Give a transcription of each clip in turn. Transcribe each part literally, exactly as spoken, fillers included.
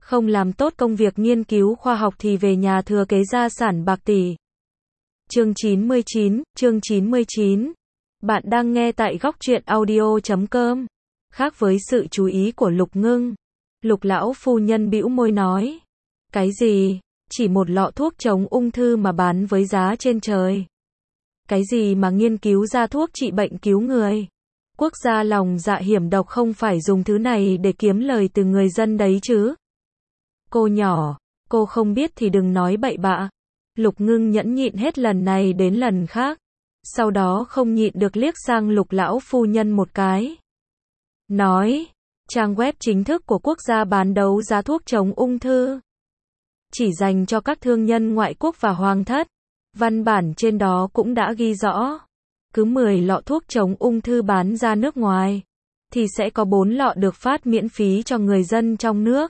Không làm tốt công việc nghiên cứu khoa học thì về nhà thừa kế gia sản bạc tỷ. Chương chín mươi chín, chương chín mươi chín. Bạn đang nghe tại góc truyện audio chấm com. Khác với sự chú ý của Lục Ngưng, Lục lão phu nhân bĩu môi nói. Cái gì? Chỉ một lọ thuốc chống ung thư mà bán với giá trên trời. Cái gì mà nghiên cứu ra thuốc trị bệnh cứu người? Quốc gia lòng dạ hiểm độc không phải dùng thứ này để kiếm lời từ người dân đấy chứ? Cô nhỏ, cô không biết thì đừng nói bậy bạ. Lục Ngưng nhẫn nhịn hết lần này đến lần khác. Sau đó không nhịn được liếc sang Lục lão phu nhân một cái. Nói, trang web chính thức của quốc gia bán đấu giá thuốc chống ung thư. Chỉ dành cho các thương nhân ngoại quốc và hoàng thất. Văn bản trên đó cũng đã ghi rõ. Cứ mười lọ thuốc chống ung thư bán ra nước ngoài, thì sẽ có bốn lọ được phát miễn phí cho người dân trong nước.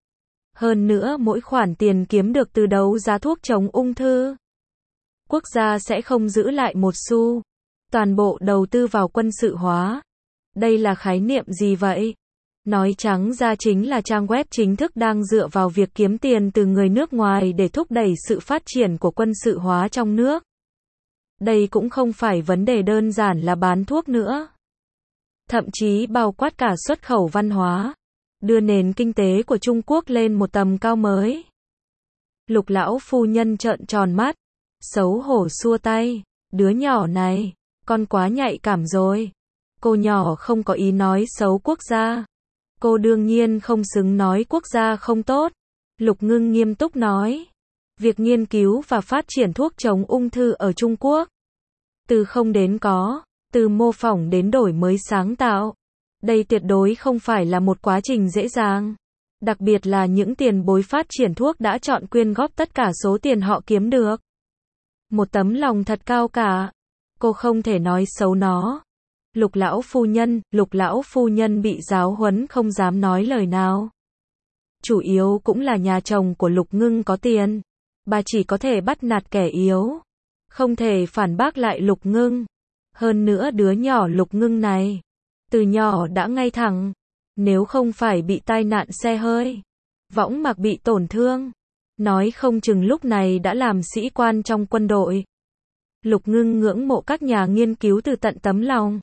Hơn nữa mỗi khoản tiền kiếm được từ đấu giá thuốc chống ung thư, quốc gia sẽ không giữ lại một xu. Toàn bộ đầu tư vào quân sự hóa. Đây là khái niệm gì vậy? Nói trắng ra chính là trang web chính thức đang dựa vào việc kiếm tiền từ người nước ngoài để thúc đẩy sự phát triển của quân sự hóa trong nước. Đây cũng không phải vấn đề đơn giản là bán thuốc nữa. Thậm chí bao quát cả xuất khẩu văn hóa, đưa nền kinh tế của Trung Quốc lên một tầm cao mới. Lục lão phu nhân trợn tròn mắt, xấu hổ xua tay. Đứa nhỏ này, con quá nhạy cảm rồi. Cô nhỏ không có ý nói xấu quốc gia. Cô đương nhiên không xứng nói quốc gia không tốt. Lục Ngưng nghiêm túc nói. Việc nghiên cứu và phát triển thuốc chống ung thư ở Trung Quốc, từ không đến có, từ mô phỏng đến đổi mới sáng tạo. Đây tuyệt đối không phải là một quá trình dễ dàng. Đặc biệt là những tiền bối phát triển thuốc đã chọn quyên góp tất cả số tiền họ kiếm được. Một tấm lòng thật cao cả. Cô không thể nói xấu nó. Lục lão phu nhân, lục lão phu nhân bị giáo huấn không dám nói lời nào. Chủ yếu cũng là nhà chồng của Lục Ngưng có tiền. Bà chỉ có thể bắt nạt kẻ yếu. Không thể phản bác lại Lục Ngưng. Hơn nữa đứa nhỏ Lục Ngưng này, từ nhỏ đã ngay thẳng. Nếu không phải bị tai nạn xe hơi, võng mạc bị tổn thương, nói không chừng lúc này đã làm sĩ quan trong quân đội. Lục Ngưng ngưỡng mộ các nhà nghiên cứu từ tận tấm lòng.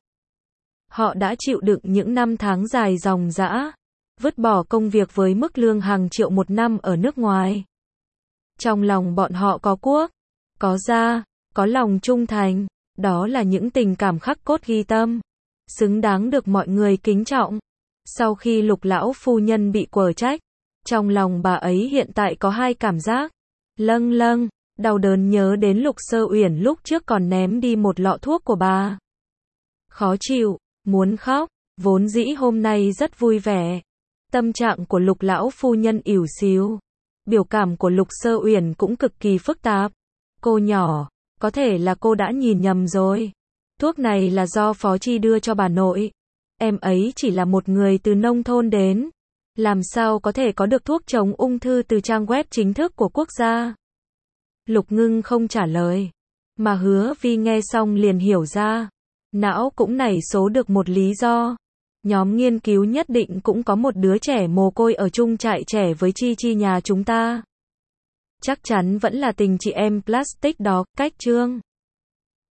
Họ đã chịu đựng những năm tháng dài dòng dã, vứt bỏ công việc với mức lương hàng triệu một năm ở nước ngoài. Trong lòng bọn họ có quốc, có gia, có lòng trung thành. Đó là những tình cảm khắc cốt ghi tâm, xứng đáng được mọi người kính trọng. Sau khi Lục lão phu nhân bị quở trách, trong lòng bà ấy hiện tại có hai cảm giác. Lâng lâng, đau đớn nhớ đến Lục Sơ Uyển lúc trước còn ném đi một lọ thuốc của bà. Khó chịu, muốn khóc, vốn dĩ hôm nay rất vui vẻ. Tâm trạng của Lục lão phu nhân ỉu xìu. Biểu cảm của Lục Sơ Uyển cũng cực kỳ phức tạp. Cô nhỏ, có thể là cô đã nhìn nhầm rồi. Thuốc này là do Phó Chi đưa cho bà nội. Em ấy chỉ là một người từ nông thôn đến. Làm sao có thể có được thuốc chống ung thư từ trang web chính thức của quốc gia? Lục Ngưng không trả lời. Mà Hứa Vi nghe xong liền hiểu ra. Não cũng nảy số được một lý do. Nhóm nghiên cứu nhất định cũng có một đứa trẻ mồ côi ở chung trại trẻ với Chi Chi nhà chúng ta. Chắc chắn vẫn là tình chị em plastic đó, cách chương.